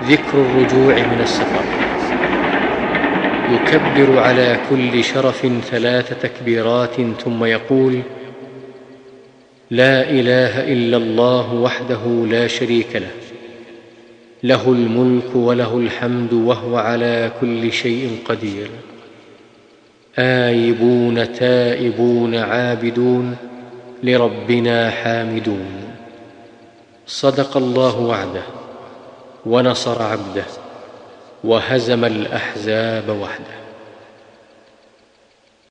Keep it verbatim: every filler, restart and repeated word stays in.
ذكر الرجوع من السفر. يكبر على كل شرف ثلاث تكبيرات ثم يقول: لا إله إلا الله وحده لا شريك له، له الملك وله الحمد وهو على كل شيء قدير. آيبون تائبون عابدون لربنا حامدون. صدق الله وعده ونصر عبده وهزم الأحزاب وحده.